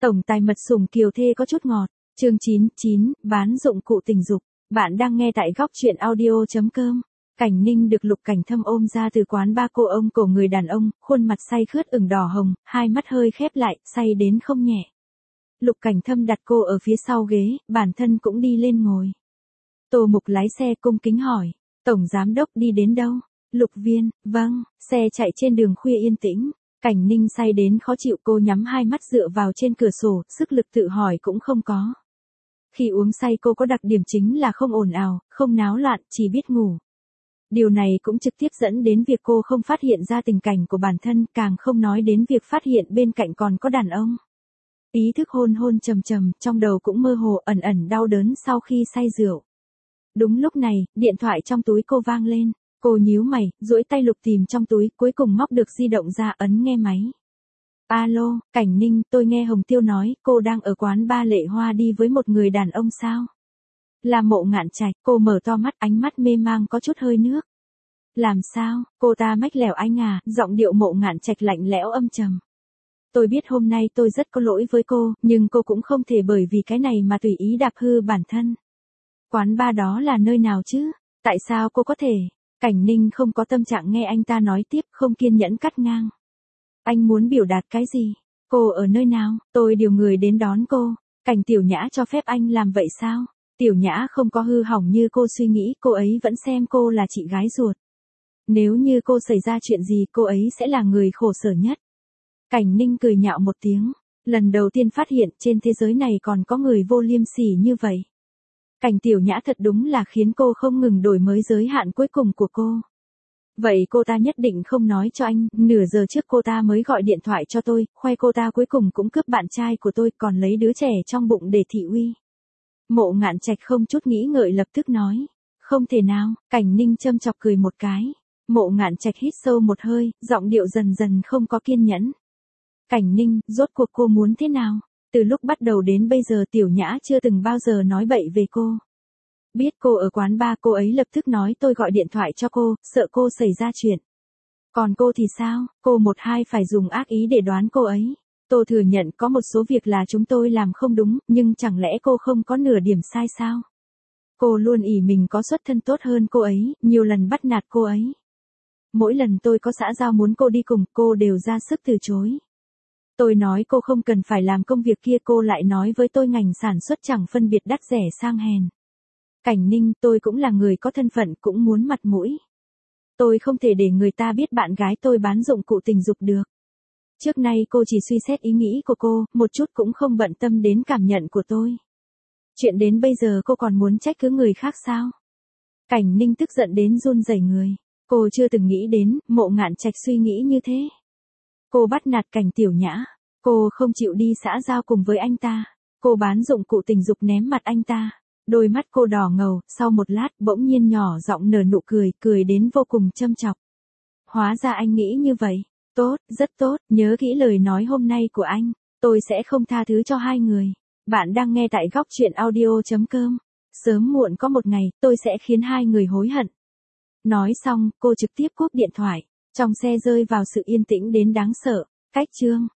Tổng tài mật sủng kiều thê có chút ngọt. Chương 99, bán dụng cụ tình dục. Bạn đang nghe tại góc truyện audio.com. Cảnh Ninh được Lục Cảnh Thâm ôm ra từ quán ba cô ông cổ người đàn ông, khuôn mặt say khướt ửng đỏ hồng, hai mắt hơi khép lại, say đến không nhẹ. Lục Cảnh Thâm đặt cô ở phía sau ghế, bản thân cũng đi lên ngồi. Tô Mục lái xe cung kính hỏi, Tổng Giám Đốc đi đến đâu? Lục Viên, vâng, xe chạy trên đường khuya yên tĩnh. Cảnh Ninh say đến khó chịu, cô nhắm hai mắt dựa vào trên cửa sổ, sức lực tự hỏi cũng không có. Khi uống say cô có đặc điểm chính là không ồn ào, không náo loạn, chỉ biết ngủ. Điều này cũng trực tiếp dẫn đến việc cô không phát hiện ra tình cảnh của bản thân, càng không nói đến việc phát hiện bên cạnh còn có đàn ông. Ý thức hôn hôn trầm trầm, trong đầu cũng mơ hồ ẩn ẩn đau đớn sau khi say rượu. Đúng lúc này, điện thoại trong túi cô vang lên. Cô nhíu mày, duỗi tay lục tìm trong túi, cuối cùng móc được di động ra, ấn nghe máy. Alo, Cảnh Ninh, tôi nghe Hồng Tiêu nói, cô đang ở quán ba Lệ Hoa đi với một người đàn ông sao? Là Mộ Ngạn Trạch. Cô mở to mắt, ánh mắt mê mang có chút hơi nước. Làm sao, cô ta mách lẻo anh à, giọng điệu Mộ Ngạn Trạch lạnh lẽo âm trầm. Tôi biết hôm nay tôi rất có lỗi với cô, nhưng cô cũng không thể bởi vì cái này mà tùy ý đạp hư bản thân. Quán ba đó là nơi nào chứ? Tại sao cô có thể? Cảnh Ninh không có tâm trạng nghe anh ta nói tiếp, không kiên nhẫn cắt ngang. Anh muốn biểu đạt cái gì? Cô ở nơi nào? Tôi điều người đến đón cô. Cảnh Tiểu Nhã cho phép anh làm vậy sao? Tiểu Nhã không có hư hỏng như cô suy nghĩ, cô ấy vẫn xem cô là chị gái ruột. Nếu như cô xảy ra chuyện gì, cô ấy sẽ là người khổ sở nhất. Cảnh Ninh cười nhạo một tiếng. Lần đầu tiên phát hiện trên thế giới này còn có người vô liêm sỉ như vậy. Cảnh Tiểu Nhã thật đúng là khiến cô không ngừng đổi mới giới hạn cuối cùng của cô. Vậy cô ta nhất định không nói cho anh, nửa giờ trước cô ta mới gọi điện thoại cho tôi, khoe cô ta cuối cùng cũng cướp bạn trai của tôi, còn lấy đứa trẻ trong bụng để thị uy. Mộ Ngạn Trạch không chút nghĩ ngợi lập tức nói. Không thể nào, Cảnh Ninh châm chọc cười một cái. Mộ Ngạn Trạch hít sâu một hơi, giọng điệu dần dần không có kiên nhẫn. Cảnh Ninh, rốt cuộc cô muốn thế nào? Từ lúc bắt đầu đến bây giờ Tiểu Nhã chưa từng bao giờ nói bậy về cô. Biết cô ở quán ba, cô ấy lập tức nói tôi gọi điện thoại cho cô, sợ cô xảy ra chuyện. Còn cô thì sao? Cô một hai phải dùng ác ý để đoán cô ấy. Tôi thừa nhận có một số việc là chúng tôi làm không đúng, nhưng chẳng lẽ cô không có nửa điểm sai sao? Cô luôn ỷ mình có xuất thân tốt hơn cô ấy, nhiều lần bắt nạt cô ấy. Mỗi lần tôi có xã giao muốn cô đi cùng, cô đều ra sức từ chối. Tôi nói cô không cần phải làm công việc kia, cô lại nói với tôi ngành sản xuất chẳng phân biệt đắt rẻ sang hèn. Cảnh Ninh, tôi cũng là người có thân phận, cũng muốn mặt mũi. Tôi không thể để người ta biết bạn gái tôi bán dụng cụ tình dục được. Trước nay cô chỉ suy xét ý nghĩ của cô, một chút cũng không bận tâm đến cảm nhận của tôi. Chuyện đến bây giờ cô còn muốn trách cứ người khác sao? Cảnh Ninh tức giận đến run rẩy người. Cô chưa từng nghĩ đến, Mộ Ngạn Trạch suy nghĩ như thế. Cô bắt nạt Cảnh Tiểu Nhã. Cô không chịu đi xã giao cùng với anh ta. Cô bán dụng cụ tình dục ném mặt anh ta. Đôi mắt cô đỏ ngầu, sau một lát bỗng nhiên nhỏ giọng nở nụ cười, cười đến vô cùng châm chọc. Hóa ra anh nghĩ như vậy. Tốt, rất tốt, nhớ kỹ lời nói hôm nay của anh. Tôi sẽ không tha thứ cho hai người. Bạn đang nghe tại góc truyện audio.com. Sớm muộn có một ngày, tôi sẽ khiến hai người hối hận. Nói xong, cô trực tiếp cúp điện thoại. Trong xe rơi vào sự yên tĩnh đến đáng sợ. Cách chương.